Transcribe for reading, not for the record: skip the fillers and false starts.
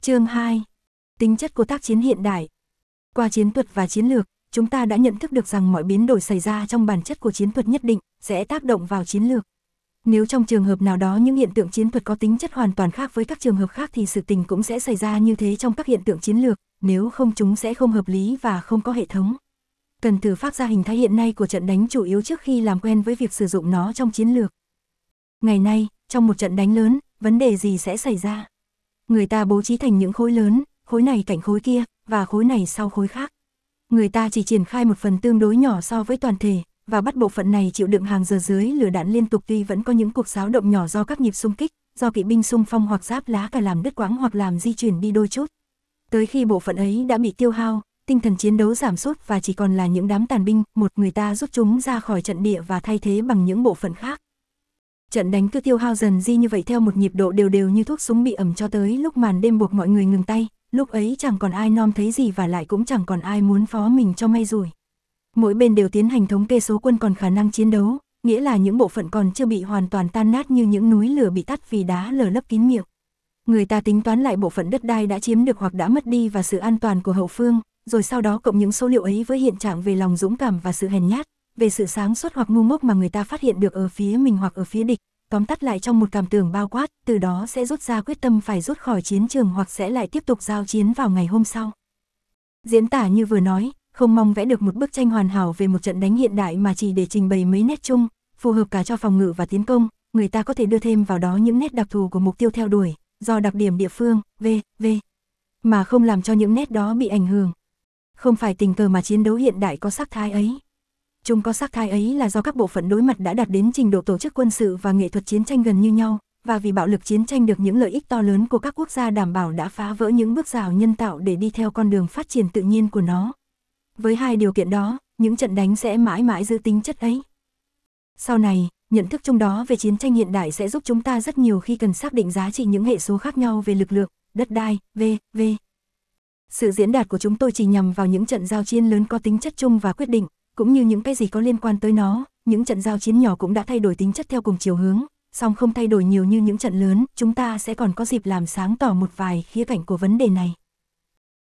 Chương 2. Tính chất của tác chiến hiện đại. Qua chiến thuật và chiến lược, chúng ta đã nhận thức được rằng mọi biến đổi xảy ra trong bản chất của chiến thuật nhất định sẽ tác động vào chiến lược. Nếu trong trường hợp nào đó những hiện tượng chiến thuật có tính chất hoàn toàn khác với các trường hợp khác thì sự tình cũng sẽ xảy ra như thế trong các hiện tượng chiến lược, nếu không chúng sẽ không hợp lý và không có hệ thống. Cần thử phát ra hình thái hiện nay của trận đánh chủ yếu trước khi làm quen với việc sử dụng nó trong chiến lược. Ngày nay, trong một trận đánh lớn, vấn đề gì sẽ xảy ra? Người ta bố trí thành những khối lớn, khối này cạnh khối kia, và khối này sau khối khác. Người ta chỉ triển khai một phần tương đối nhỏ so với toàn thể, và bắt bộ phận này chịu đựng hàng giờ dưới lửa đạn liên tục, tuy vẫn có những cuộc xáo động nhỏ do các nhịp xung kích, do kỵ binh xung phong hoặc giáp lá cà làm đứt quãng hoặc làm di chuyển đi đôi chút. Tới khi bộ phận ấy đã bị tiêu hao, tinh thần chiến đấu giảm sút và chỉ còn là những đám tàn binh, người ta rút chúng ra khỏi trận địa và thay thế bằng những bộ phận khác. Trận đánh cứ tiêu hao dần di như vậy theo một nhịp độ đều đều như thuốc súng bị ẩm cho tới lúc màn đêm buộc mọi người ngừng tay, lúc ấy chẳng còn ai nom thấy gì và lại cũng chẳng còn ai muốn phó mình cho may rủi. Mỗi bên đều tiến hành thống kê số quân còn khả năng chiến đấu, nghĩa là những bộ phận còn chưa bị hoàn toàn tan nát như những núi lửa bị tắt vì đá lở lấp kín miệng. Người ta tính toán lại bộ phận đất đai đã chiếm được hoặc đã mất đi và sự an toàn của hậu phương, rồi sau đó cộng những số liệu ấy với hiện trạng về lòng dũng cảm và sự hèn nhát, về sự sáng suốt hoặc ngu ngốc mà người ta phát hiện được ở phía mình hoặc ở phía địch, tóm tắt lại trong một cảm tưởng bao quát, từ đó sẽ rút ra quyết tâm phải rút khỏi chiến trường hoặc sẽ lại tiếp tục giao chiến vào ngày hôm sau. Diễn tả như vừa nói, không mong vẽ được một bức tranh hoàn hảo về một trận đánh hiện đại mà chỉ để trình bày mấy nét chung, phù hợp cả cho phòng ngự và tiến công, người ta có thể đưa thêm vào đó những nét đặc thù của mục tiêu theo đuổi, do đặc điểm địa phương, v.v. mà không làm cho những nét đó bị ảnh hưởng. Không phải tình cờ mà chiến đấu hiện đại có sắc thái ấy. Chúng có sắc thái ấy là do các bộ phận đối mặt đã đạt đến trình độ tổ chức quân sự và nghệ thuật chiến tranh gần như nhau, và vì bạo lực chiến tranh được những lợi ích to lớn của các quốc gia đảm bảo đã phá vỡ những bước rào nhân tạo để đi theo con đường phát triển tự nhiên của nó. Với hai điều kiện đó, những trận đánh sẽ mãi mãi giữ tính chất ấy. Sau này, nhận thức chung đó về chiến tranh hiện đại sẽ giúp chúng ta rất nhiều khi cần xác định giá trị những hệ số khác nhau về lực lượng, đất đai, v.v. Sự diễn đạt của chúng tôi chỉ nhằm vào những trận giao chiến lớn có tính chất chung và quyết định, cũng như những cái gì có liên quan tới nó. Những trận giao chiến nhỏ cũng đã thay đổi tính chất theo cùng chiều hướng, song không thay đổi nhiều như những trận lớn. Chúng ta sẽ còn có dịp làm sáng tỏ một vài khía cạnh của vấn đề này.